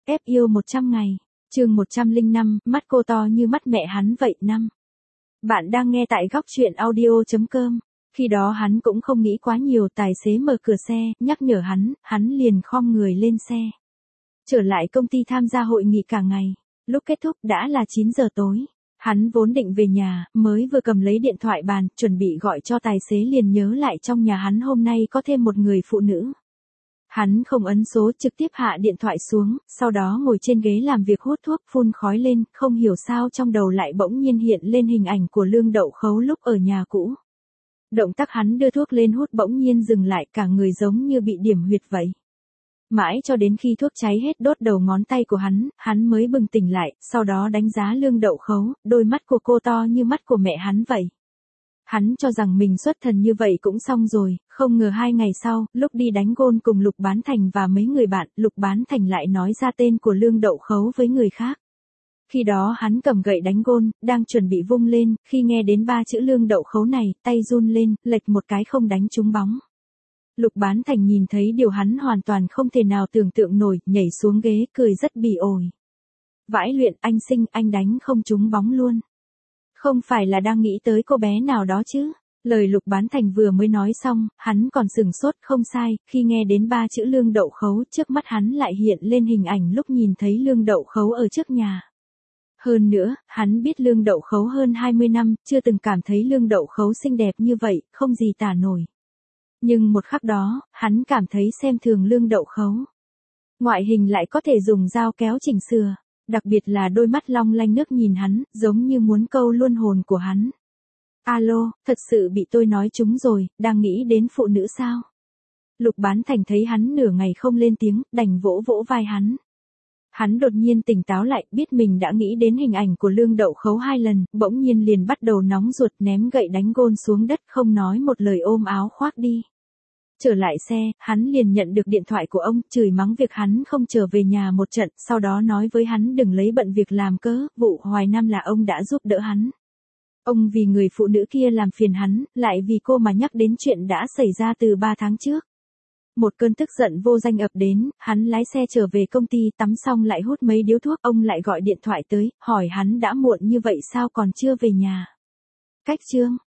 Ép yêu 100 ngày. Chương 105, mắt cô to như mắt mẹ hắn vậy năm. Bạn đang nghe tại góc truyện audio.com. Khi đó hắn cũng không nghĩ quá nhiều, tài xế mở cửa xe, nhắc nhở hắn liền khom người lên xe. Trở lại công ty tham gia hội nghị cả ngày. Lúc kết thúc đã là 9 giờ tối. Hắn vốn định về nhà, mới vừa cầm lấy điện thoại bàn, chuẩn bị gọi cho tài xế liền nhớ lại trong nhà hắn hôm nay có thêm một người phụ nữ. Hắn không ấn số, trực tiếp hạ điện thoại xuống, sau đó ngồi trên ghế làm việc hút thuốc phun khói lên, không hiểu sao trong đầu lại bỗng nhiên hiện lên hình ảnh của Lương Đậu Khấu lúc ở nhà cũ. Động tác hắn đưa thuốc lên hút bỗng nhiên dừng lại, cả người giống như bị điểm huyệt vậy. Mãi cho đến khi thuốc cháy hết đốt đầu ngón tay của hắn mới bừng tỉnh lại, sau đó đánh giá Lương Đậu Khấu, đôi mắt của cô to như mắt của mẹ hắn vậy. Hắn cho rằng mình xuất thần như vậy cũng xong rồi, không ngờ 2 ngày sau, lúc đi đánh gôn cùng Lục Bán Thành và mấy người bạn, Lục Bán Thành lại nói ra tên của Lương Đậu Khấu với người khác. Khi đó hắn cầm gậy đánh gôn, đang chuẩn bị vung lên, khi nghe đến 3 chữ Lương Đậu Khấu này, tay run lên, lệch một cái không đánh trúng bóng. Lục Bán Thành nhìn thấy điều hắn hoàn toàn không thể nào tưởng tượng nổi, nhảy xuống ghế, cười rất bỉ ổi. Vãi luyện, anh Sinh, anh đánh không trúng bóng luôn. Không phải là đang nghĩ tới cô bé nào đó chứ? Lời Lục Bán Thành vừa mới nói xong, hắn còn sửng sốt, không sai, khi nghe đến 3 chữ Lương Đậu Khấu, trước mắt hắn lại hiện lên hình ảnh lúc nhìn thấy Lương Đậu Khấu ở trước nhà. Hơn nữa, hắn biết Lương Đậu Khấu hơn 20 năm, chưa từng cảm thấy Lương Đậu Khấu xinh đẹp như vậy, không gì tả nổi. Nhưng một khắc đó, hắn cảm thấy xem thường Lương Đậu Khấu. Ngoại hình lại có thể dùng dao kéo chỉnh sửa. Đặc biệt là đôi mắt long lanh nước nhìn hắn, giống như muốn câu luôn hồn của hắn. Alo, thật sự bị tôi nói trúng rồi, đang nghĩ đến phụ nữ sao? Lục Bán Thành thấy hắn nửa ngày không lên tiếng, đành vỗ vỗ vai hắn. Hắn đột nhiên tỉnh táo lại, biết mình đã nghĩ đến hình ảnh của Lương Đậu Khấu 2 lần, bỗng nhiên liền bắt đầu nóng ruột, ném gậy đánh gôn xuống đất, không nói một lời ôm áo khoác đi. Trở lại xe, hắn liền nhận được điện thoại của ông, chửi mắng việc hắn không trở về nhà một trận, sau đó nói với hắn đừng lấy bận việc làm cớ, vụ Hoài Nam là ông đã giúp đỡ hắn. Ông vì người phụ nữ kia làm phiền hắn, lại vì cô mà nhắc đến chuyện đã xảy ra từ 3 tháng trước. Một cơn tức giận vô danh ập đến, hắn lái xe trở về công ty, tắm xong lại hút mấy điếu thuốc, ông lại gọi điện thoại tới, hỏi hắn đã muộn như vậy sao còn chưa về nhà. Cách chương